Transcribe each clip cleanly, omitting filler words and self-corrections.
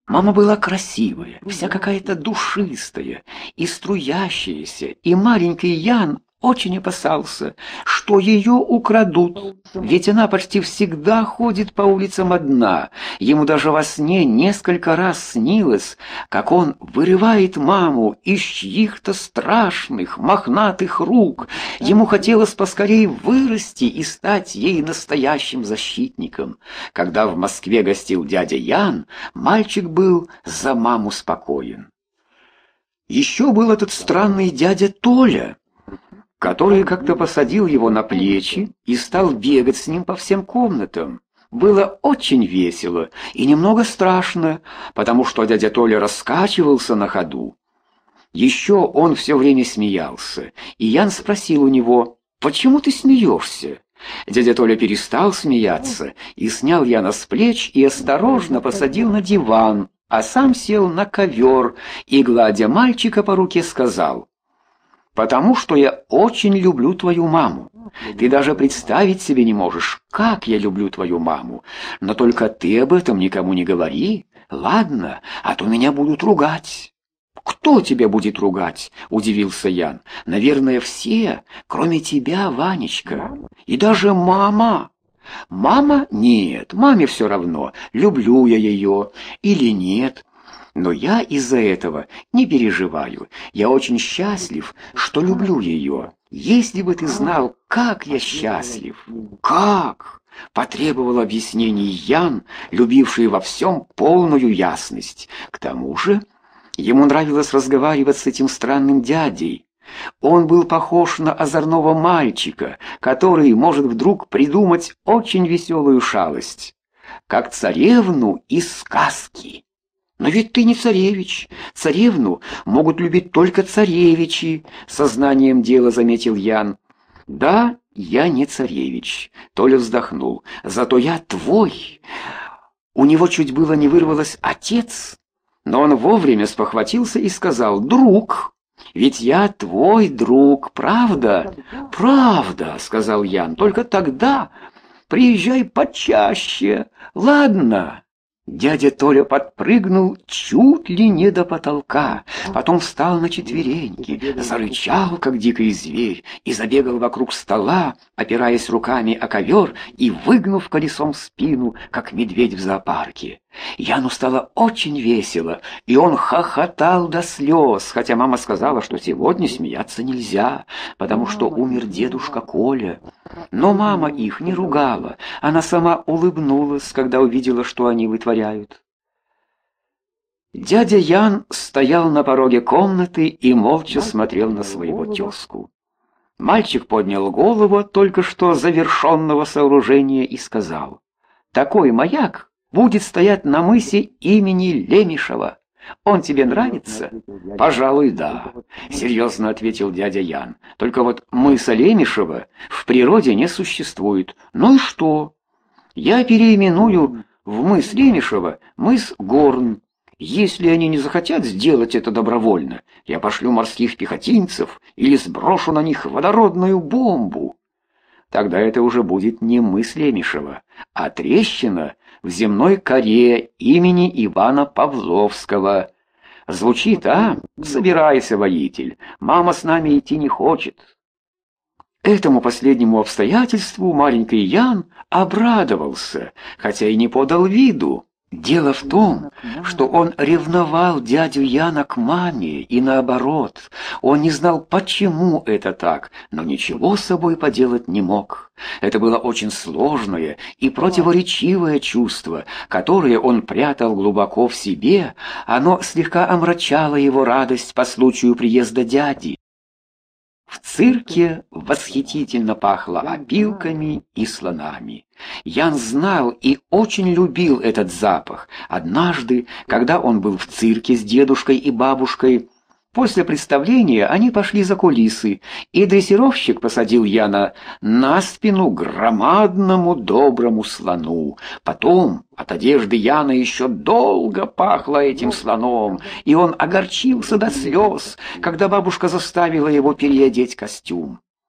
Мама была красивая, вся какая-то душистая и струящаяся, и маленький Ян очень опасался, что ее украдут, ведь она почти всегда ходит по улицам одна. Ему даже во сне несколько раз снилось, как он вырывает маму из чьих-то страшных мохнатых рук. Ему хотелось поскорее вырасти и стать ей настоящим защитником. Когда в Москве гостил дядя Ян, мальчик был за маму спокоен. Еще был этот странный дядя Толя, который как-то посадил его на плечи и стал бегать с ним по всем комнатам. Было очень весело и немного страшно, потому что дядя Толя раскачивался на ходу. Еще он все время смеялся, и Ян спросил у него: «Почему ты смеешься?» Дядя Толя перестал смеяться и снял Яна с плеч и осторожно посадил на диван, а сам сел на ковер и, гладя мальчика по руке, сказал: «Потому что я очень люблю твою маму. Ты даже представить себе не можешь, как я люблю твою маму. Но только ты об этом никому не говори, ладно? А то меня будут ругать». «Кто тебя будет ругать?» — удивился Ян. «Наверное, все, кроме тебя, Ванечка. И даже мама». «Мама? Нет, маме все равно, люблю я ее или нет. Но я из-за этого не переживаю. Я очень счастлив, что люблю ее. Если бы ты знал, как я счастлив». «Как?» — потребовал объяснений Ян, любивший во всем полную ясность. К тому же ему нравилось разговаривать с этим странным дядей. Он был похож на озорного мальчика, который может вдруг придумать очень веселую шалость, как царевну из сказки. «Но ведь ты не царевич. Царевну могут любить только царевичи», — сознанием дела заметил Ян. «Да, я не царевич», — Толя вздохнул. «Зато я твой». У него чуть было не вырвалось «отец», но он вовремя спохватился и сказал: «друг». «Ведь я твой друг, правда?» «Правда», — сказал Ян. «Только тогда приезжай почаще, ладно?» Дядя Толя подпрыгнул чуть ли не до потолка, потом встал на четвереньки, зарычал, как дикий зверь, и забегал вокруг стола, опираясь руками о ковер и выгнув колесом спину, как медведь в зоопарке. Яну стало очень весело, и он хохотал до слез, хотя мама сказала, что сегодня смеяться нельзя, потому что умер дедушка Коля. Но мама их не ругала, она сама улыбнулась, когда увидела, что они вытворяют. Дядя Ян стоял на пороге комнаты и молча смотрел на своего тезку. Мальчик поднял голову от только что завершенного сооружения и сказал: «Такой маяк будет стоять на мысе имени Лемешева. Он тебе нравится?» «Пожалуй, да», — серьезно ответил дядя Ян. «Только вот мыса Лемешева в природе не существует. Ну и что? Я переименую в мыс Лемешева мыс Горн. Если они не захотят сделать это добровольно, я пошлю морских пехотинцев или сброшу на них водородную бомбу. Тогда это уже будет не мыс Лемешева, а трещина в земной коре имени Ивана Павловского. Звучит, а? Собирайся, воитель, мама с нами идти не хочет». Этому последнему обстоятельству маленький Ян обрадовался, хотя и не подал виду. Дело в том, что он ревновал дядю Яна к маме, и наоборот. Он не знал, почему это так, но ничего с собой поделать не мог. Это было очень сложное и противоречивое чувство, которое он прятал глубоко в себе. Оно слегка омрачало его радость по случаю приезда дяди. В цирке восхитительно пахло опилками и слонами. Ян знал и очень любил этот запах. Однажды, когда он был в цирке с дедушкой и бабушкой, после представления они пошли за кулисы, и дрессировщик посадил Яна на спину громадному доброму слону. Потом от одежды Яна еще долго пахло этим слоном, и он огорчился до слез, когда бабушка заставила его переодеть костюм.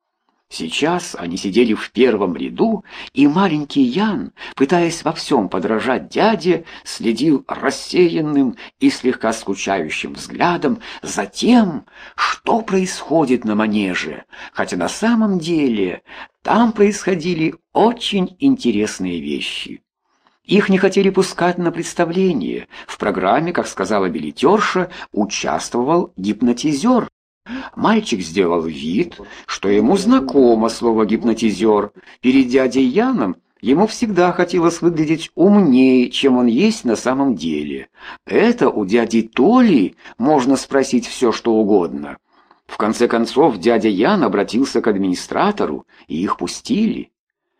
Сейчас они сидели в первом ряду, и маленький Ян, пытаясь во всем подражать дяде, следил рассеянным и слегка скучающим взглядом за тем, что происходит на манеже, хотя на самом деле там происходили очень интересные вещи. Их не хотели пускать на представление. В программе, как сказала билетерша, участвовал гипнотизер. Мальчик сделал вид, что ему знакомо слово «гипнотизер». Перед дядей Яном ему всегда хотелось выглядеть умнее, чем он есть на самом деле. Это у дяди Толи можно спросить все, что угодно. В конце концов, дядя Ян обратился к администратору, и их пустили.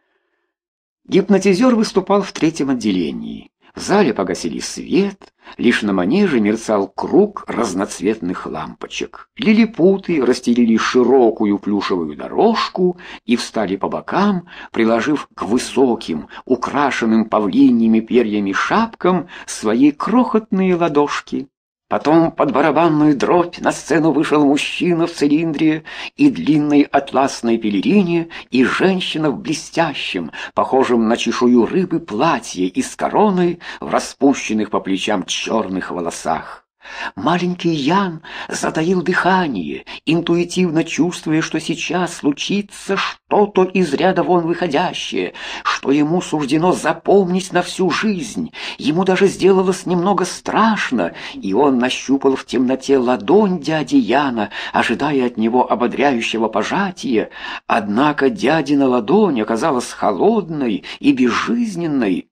Гипнотизер выступал в третьем отделении. В зале погасили свет, лишь на манеже мерцал круг разноцветных лампочек. Лилипуты расстелили широкую плюшевую дорожку и встали по бокам, приложив к высоким, украшенным павлиньими перьями шапкам свои крохотные ладошки. Потом под барабанную дробь на сцену вышел мужчина в цилиндре и длинной атласной пелерине, и женщина в блестящем, похожем на чешую рыбы платье и с короной в распущенных по плечам черных волосах. Маленький Ян затаил дыхание, интуитивно чувствуя, что сейчас случится что-то из ряда вон выходящее, что ему суждено запомнить на всю жизнь. Ему даже сделалось немного страшно, и он нащупал в темноте ладонь дяди Яна, ожидая от него ободряющего пожатия. Однако дядина ладонь оказалась холодной и безжизненной.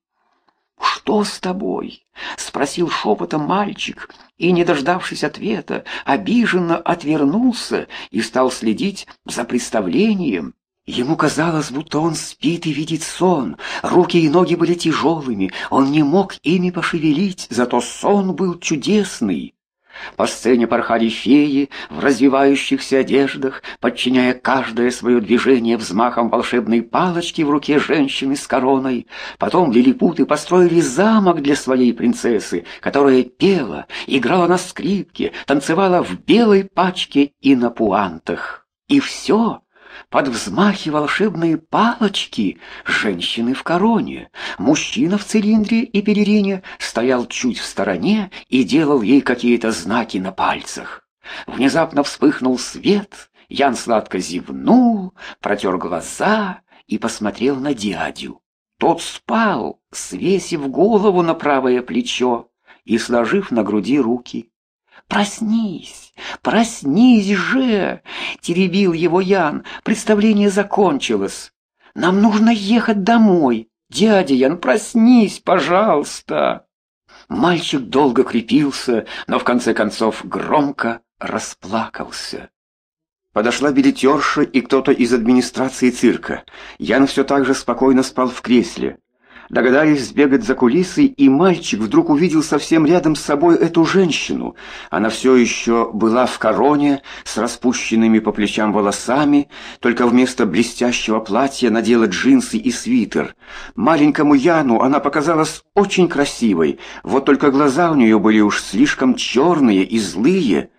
«Что с тобой?» — спросил шепотом мальчик, и, не дождавшись ответа, обиженно отвернулся и стал следить за представлением. Ему казалось, будто он спит и видит сон. Руки и ноги были тяжелыми, он не мог ими пошевелить, зато сон был чудесный. По сцене порхали феи в развивающихся одеждах, подчиняя каждое свое движение взмахом волшебной палочки в руке женщины с короной. Потом лилипуты построили замок для своей принцессы, которая пела, играла на скрипке, танцевала в белой пачке и на пуантах. И все под взмахи волшебной палочки женщины в короне. Мужчина в цилиндре и пелерине стоял чуть в стороне и делал ей какие-то знаки на пальцах. Внезапно вспыхнул свет, Ян сладко зевнул, протер глаза и посмотрел на дядю. Тот спал, свесив голову на правое плечо и сложив на груди руки. «Проснись, проснись же!» — теребил его Ян. «Представление закончилось. Нам нужно ехать домой. Дядя Ян, проснись, пожалуйста!» Мальчик долго крепился, но в конце концов громко расплакался. Подошла билетерша и кто-то из администрации цирка. Ян все так же спокойно спал в кресле. Догадались сбегать за кулисы, и мальчик вдруг увидел совсем рядом с собой эту женщину. Она все еще была в короне, с распущенными по плечам волосами, только вместо блестящего платья надела джинсы и свитер. Маленькому Яну она показалась очень красивой, вот только глаза у нее были уж слишком черные и злые.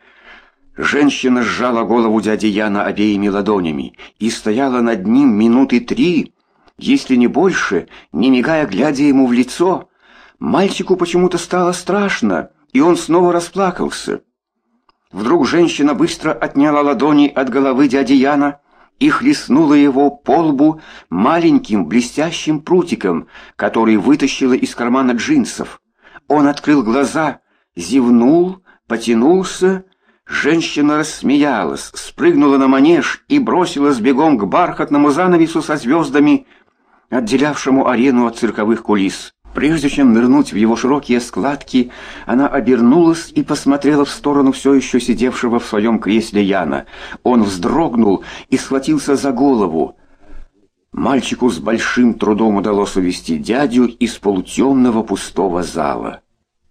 Женщина сжала голову дяди Яна обеими ладонями и стояла над ним минуты 3, если не больше, не мигая, глядя ему в лицо. Мальчику почему-то стало страшно, и он снова расплакался. Вдруг женщина быстро отняла ладони от головы дяди Яна и хлестнула его по лбу маленьким блестящим прутиком, который вытащила из кармана джинсов. Он открыл глаза, зевнул, потянулся. Женщина рассмеялась, спрыгнула на манеж и бросилась бегом к бархатному занавесу со звездами, отделявшему арену от цирковых кулис. Прежде чем нырнуть в его широкие складки, она обернулась и посмотрела в сторону все еще сидевшего в своем кресле Яна. Он вздрогнул и схватился за голову. Мальчику с большим трудом удалось увести дядю из полутемного пустого зала.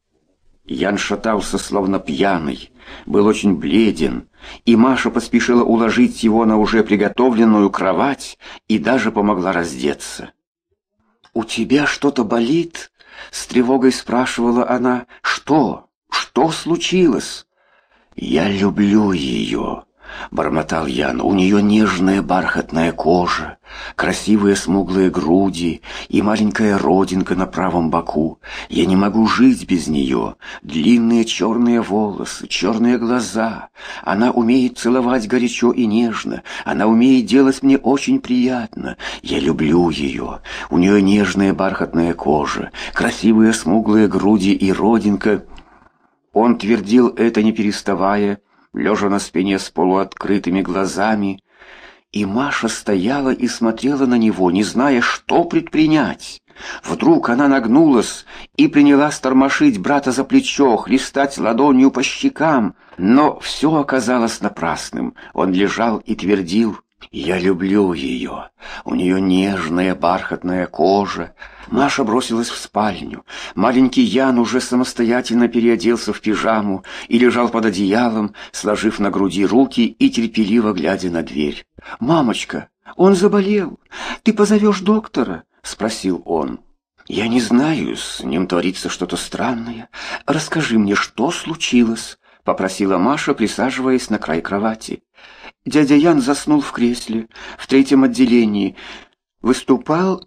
Ян шатался, словно пьяный, был очень бледен, и Маша поспешила уложить его на уже приготовленную кровать и даже помогла раздеться. «У тебя что-то болит?» — с тревогой спрашивала она. «Что? Что случилось?» «Я люблю ее», — бормотал Ян. «У нее нежная бархатная кожа, красивые смуглые груди и маленькая родинка на правом боку. Я не могу жить без нее. Длинные черные волосы, черные глаза. Она умеет целовать горячо и нежно. Она умеет делать мне очень приятно. Я люблю ее. У нее нежная бархатная кожа, красивые смуглые груди и родинка». Он твердил это, не переставая, лежа на спине с полуоткрытыми глазами, и Маша стояла и смотрела на него, не зная, что предпринять. Вдруг она нагнулась и принялась тормошить брата за плечо, хлестать ладонью по щекам, но все оказалось напрасным. Он лежал и твердил: «Я люблю ее. У нее нежная бархатная кожа». Маша бросилась в спальню. Маленький Ян уже самостоятельно переоделся в пижаму и лежал под одеялом, сложив на груди руки и терпеливо глядя на дверь. «Мамочка, он заболел. Ты позовешь доктора?» — спросил он. «Я не знаю, с ним творится что-то странное. Расскажи мне, что случилось?» — попросила Маша, присаживаясь на край кровати. Дядя Ян заснул в кресле в 3-м отделении. Выступал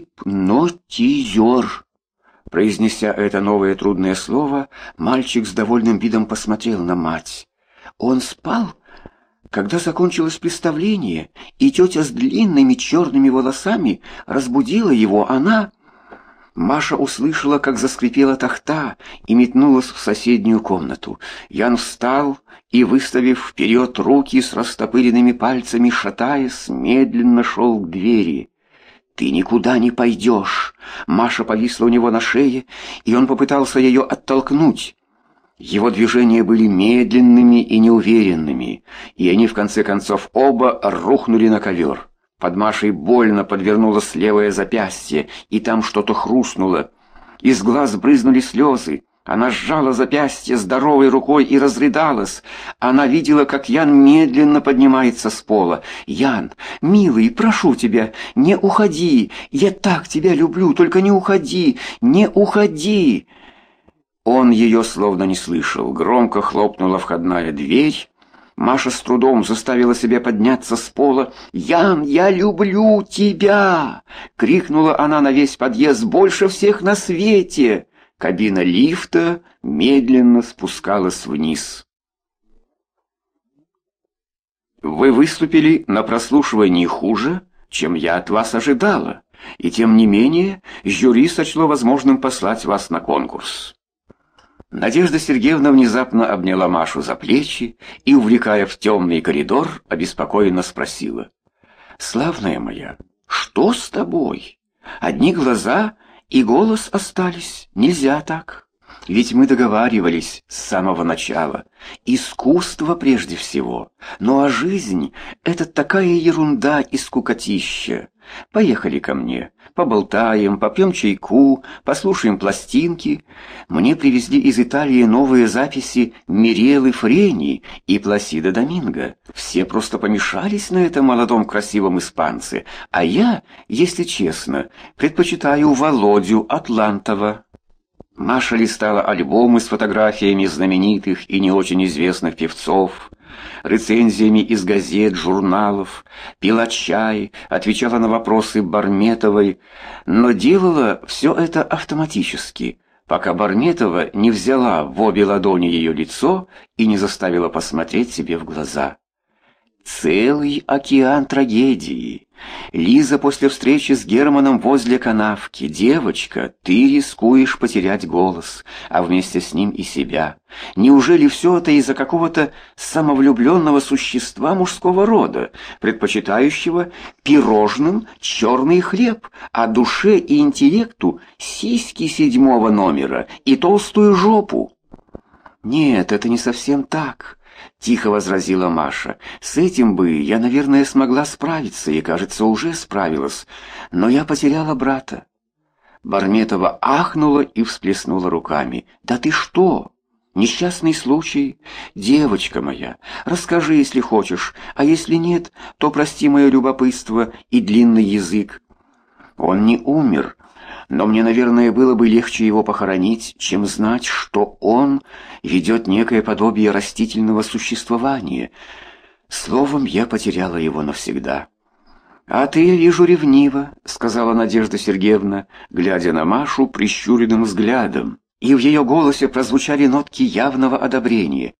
гипнотизер. Произнеся это новое трудное слово, мальчик с довольным видом посмотрел на мать. Он спал, когда закончилось представление, и тетя с длинными черными волосами разбудила его. Маша услышала, как заскрипела тахта, и метнулась в соседнюю комнату. Ян встал и, выставив вперед руки с растопыренными пальцами, шатаясь, медленно шел к двери. «Ты никуда не пойдешь!» Маша повисла у него на шее, и он попытался ее оттолкнуть. Его движения были медленными и неуверенными, и они, в конце концов, оба рухнули на ковер. Под Машей больно подвернулось левое запястье, и там что-то хрустнуло. Из глаз брызнули слезы. Она сжала запястье здоровой рукой и разрыдалась. Она видела, как Ян медленно поднимается с пола. «Ян, милый, прошу тебя, не уходи! Я так тебя люблю, только не уходи! Не уходи!» Он ее словно не слышал. Громко хлопнула входная дверь. Маша с трудом заставила себя подняться с пола. «Ян, я люблю тебя!» — крикнула она на весь подъезд, больше всех на свете. Кабина лифта медленно спускалась вниз. «Вы выступили на прослушивании хуже, чем я от вас ожидала, и тем не менее жюри сочло возможным послать вас на конкурс». Надежда Сергеевна внезапно обняла Машу за плечи и, увлекая в темный коридор, обеспокоенно спросила: «Славная моя, что с тобой? Одни глаза и голос остались. Нельзя так. Ведь мы договаривались с самого начала. Искусство прежде всего. Ну а жизнь — это такая ерунда и скукотища. Поехали ко мне, поболтаем, попьем чайку, послушаем пластинки. Мне привезли из Италии новые записи Мирелы Френи и Пласида Доминго. Все просто помешались на этом молодом красивом испанце, а я, если честно, предпочитаю Володю Атлантова». Маша листала альбомы с фотографиями знаменитых и не очень известных певцов, рецензиями из газет, журналов, пила чай, отвечала на вопросы Барметовой, но делала все это автоматически, пока Барметова не взяла в обе ладони ее лицо и не заставила посмотреть себе в глаза. Целый океан трагедии. Лиза после встречи с Германом возле канавки. Девочка, ты рискуешь потерять голос, а вместе с ним и себя. Неужели все это из-за какого-то самовлюбленного существа мужского рода, предпочитающего пирожным черный хлеб, а душе и интеллекту сиськи 7-го номера и толстую жопу? Нет, это не совсем так. — тихо возразила Маша. «С этим бы я, наверное, смогла справиться, и, кажется, уже справилась. Но я потеряла брата». Барметова ахнула и всплеснула руками. «Да ты что? Несчастный случай? Девочка моя, расскажи, если хочешь, а если нет, то прости мое любопытство и длинный язык. Он не умер, но мне, наверное, было бы легче его похоронить, чем знать, что он ведет некое подобие растительного существования. Словом, я потеряла его навсегда. «А ты, я вижу, ревнива», — сказала Надежда Сергеевна, глядя на Машу прищуренным взглядом, и в ее голосе прозвучали нотки явного одобрения.